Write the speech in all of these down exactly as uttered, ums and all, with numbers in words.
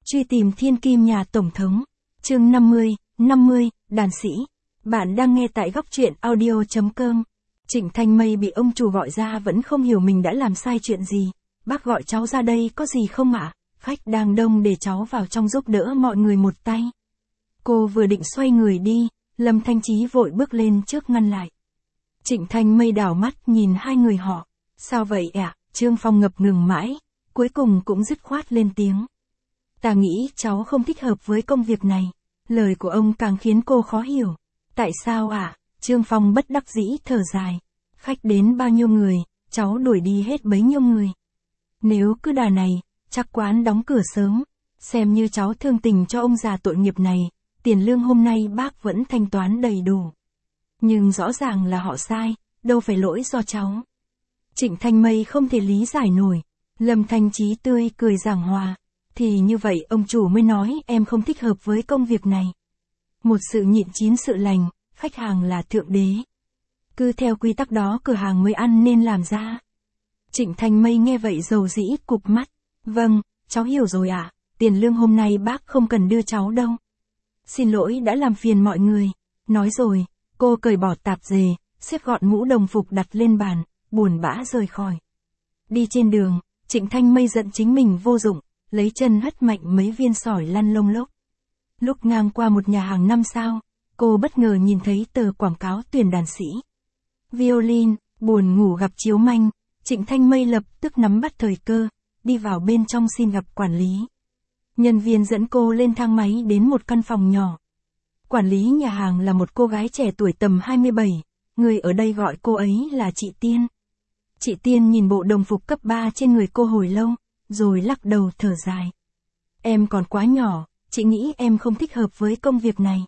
Truy tìm thiên kim nhà Tổng thống. Chương năm mươi, năm mươi, đàn sĩ. Bạn đang nghe tại góc truyện audio chấm com. Trịnh Thanh Mây bị ông chủ gọi ra vẫn không hiểu mình đã làm sai chuyện gì. Bác gọi cháu ra đây có gì không ạ? Khách đang đông để cháu vào trong giúp đỡ mọi người một tay. Cô vừa định xoay người đi, Lâm Thanh Chí vội bước lên trước ngăn lại. Trịnh Thanh Mây đảo mắt nhìn hai người họ. Sao vậy ạ? Trương Phong ngập ngừng mãi, cuối cùng cũng dứt khoát lên tiếng. Ta nghĩ cháu không thích hợp với công việc này. Lời của ông càng khiến cô khó hiểu. Tại sao ạ? À? Trương Phong bất đắc dĩ thở dài. Khách đến bao nhiêu người, cháu đuổi đi hết bấy nhiêu người. Nếu cứ đà này, chắc quán đóng cửa sớm. Xem như cháu thương tình cho ông già tội nghiệp này, tiền lương hôm nay bác vẫn thanh toán đầy đủ. Nhưng rõ ràng là họ sai, đâu phải lỗi do cháu. Trịnh Thanh Mây không thể lý giải nổi. Lâm Thanh Chí tươi cười giảng hòa. Thì như vậy ông chủ mới nói em không thích hợp với công việc này. Một sự nhịn chín sự lành, khách hàng là thượng đế. Cứ theo quy tắc đó cửa hàng mới ăn nên làm ra. Trịnh Thanh Mây nghe vậy dầu dĩ cụp mắt. Vâng, cháu hiểu rồi ạ, à, tiền lương hôm nay bác không cần đưa cháu đâu. Xin lỗi đã làm phiền mọi người. Nói rồi, cô cởi bỏ tạp dề, xếp gọn mũ đồng phục đặt lên bàn, buồn bã rời khỏi. Đi trên đường, Trịnh Thanh Mây giận chính mình vô dụng. Lấy chân hất mạnh mấy viên sỏi lăn lông lốc. Lúc ngang qua một nhà hàng năm sao, cô bất ngờ nhìn thấy tờ quảng cáo tuyển đàn sĩ. Violin, buồn ngủ gặp chiếu manh, Trịnh Thanh Mây lập tức nắm bắt thời cơ, đi vào bên trong xin gặp quản lý. Nhân viên dẫn cô lên thang máy đến một căn phòng nhỏ. Quản lý nhà hàng là một cô gái trẻ tuổi tầm hai mươi bảy, người ở đây gọi cô ấy là chị Tiên. Chị Tiên nhìn bộ đồng phục cấp ba trên người cô hồi lâu, rồi lắc đầu thở dài. Em còn quá nhỏ, chị nghĩ em không thích hợp với công việc này.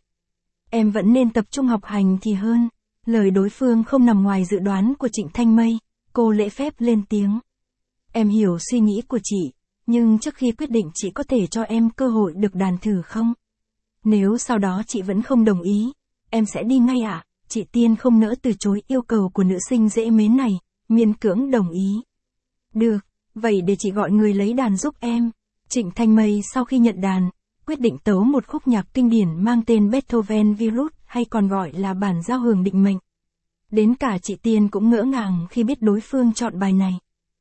Em vẫn nên tập trung học hành thì hơn. Lời đối phương không nằm ngoài dự đoán của Trịnh Thanh Mây, cô lễ phép lên tiếng. Em hiểu suy nghĩ của chị, nhưng trước khi quyết định chị có thể cho em cơ hội được đàn thử không? Nếu sau đó chị vẫn không đồng ý, em sẽ đi ngay ạ. À? Chị Tiên không nỡ từ chối yêu cầu của nữ sinh dễ mến này, miễn cưỡng đồng ý. Được. Vậy để chị gọi người lấy đàn giúp em. Trịnh Thanh Mây sau khi nhận đàn, quyết định tấu một khúc nhạc kinh điển mang tên Beethoven Virus hay còn gọi là bản giao hưởng định mệnh. Đến cả chị Tiên cũng ngỡ ngàng khi biết đối phương chọn bài này.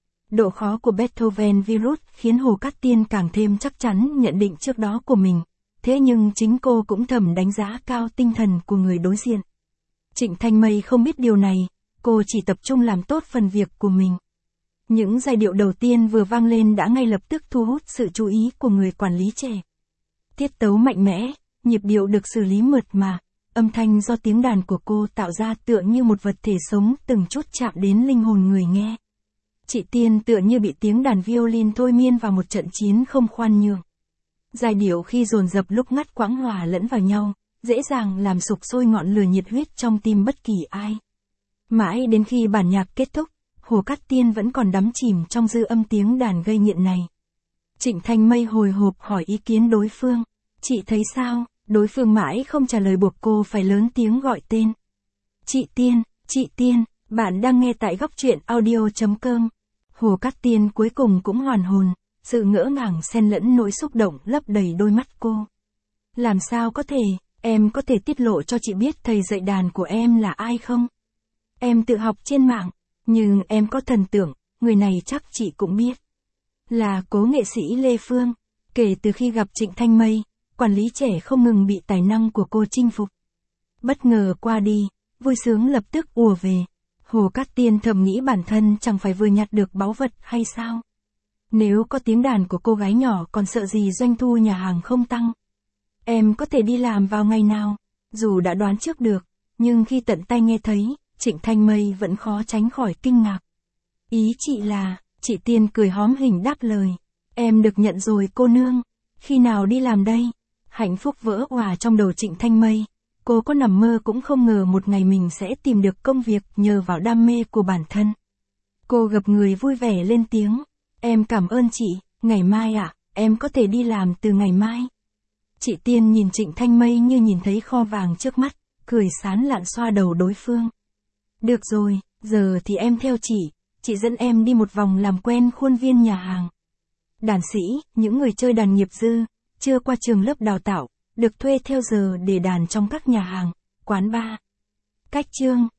Độ khó của Beethoven Virus khiến Hồ Cát Tiên càng thêm chắc chắn nhận định trước đó của mình. Thế nhưng chính cô cũng thầm đánh giá cao tinh thần của người đối diện. Trịnh Thanh Mây không biết điều này, cô chỉ tập trung làm tốt phần việc của mình. Những giai điệu đầu tiên vừa vang lên đã ngay lập tức thu hút sự chú ý của người quản lý trẻ. Tiết tấu mạnh mẽ, nhịp điệu được xử lý mượt mà, âm thanh do tiếng đàn của cô tạo ra tựa như một vật thể sống từng chút chạm đến linh hồn người nghe. Chị Tiên tựa như bị tiếng đàn violin thôi miên vào một trận chiến không khoan nhượng. Giai điệu khi dồn dập lúc ngắt quãng hòa lẫn vào nhau, dễ dàng làm sục sôi ngọn lửa nhiệt huyết trong tim bất kỳ ai. Mãi đến khi bản nhạc kết thúc, Hồ Cát Tiên vẫn còn đắm chìm trong dư âm tiếng đàn gây nghiện này. Trịnh Thanh Mây hồi hộp hỏi ý kiến đối phương. Chị thấy sao? Đối phương mãi không trả lời buộc cô phải lớn tiếng gọi tên. Chị Tiên, chị Tiên, bạn đang nghe tại góc truyện audio chấm com. Hồ Cát Tiên cuối cùng cũng hoàn hồn, sự ngỡ ngàng xen lẫn nỗi xúc động lấp đầy đôi mắt cô. Làm sao có thể, em có thể tiết lộ cho chị biết thầy dạy đàn của em là ai không? Em tự học trên mạng. Nhưng em có thần tượng, người này chắc chị cũng biết. Là cố nghệ sĩ Lê Phương. Kể từ khi gặp Trịnh Thanh Mây, quản lý trẻ không ngừng bị tài năng của cô chinh phục. Bất ngờ qua đi, vui sướng lập tức ùa về. Hồ Cát Tiên thầm nghĩ bản thân chẳng phải vừa nhặt được báu vật hay sao? Nếu có tiếng đàn của cô gái nhỏ còn sợ gì doanh thu nhà hàng không tăng. Em có thể đi làm vào ngày nào? Dù đã đoán trước được, nhưng khi tận tay nghe thấy, Trịnh Thanh Mây vẫn khó tránh khỏi kinh ngạc. Ý chị là, chị Tiên cười hóm hỉnh đáp lời. Em được nhận rồi cô nương. Khi nào đi làm đây? Hạnh phúc vỡ òa trong đầu Trịnh Thanh Mây. Cô có nằm mơ cũng không ngờ một ngày mình sẽ tìm được công việc nhờ vào đam mê của bản thân. Cô gặp người vui vẻ lên tiếng. Em cảm ơn chị, ngày mai ạ, à, em có thể đi làm từ ngày mai. Chị Tiên nhìn Trịnh Thanh Mây như nhìn thấy kho vàng trước mắt, cười sán lạn xoa đầu đối phương. Được rồi, giờ thì em theo chị, chị dẫn em đi một vòng làm quen khuôn viên nhà hàng. Đàn sĩ, những người chơi đàn nghiệp dư, chưa qua trường lớp đào tạo, được thuê theo giờ để đàn trong các nhà hàng, quán bar. Cách chương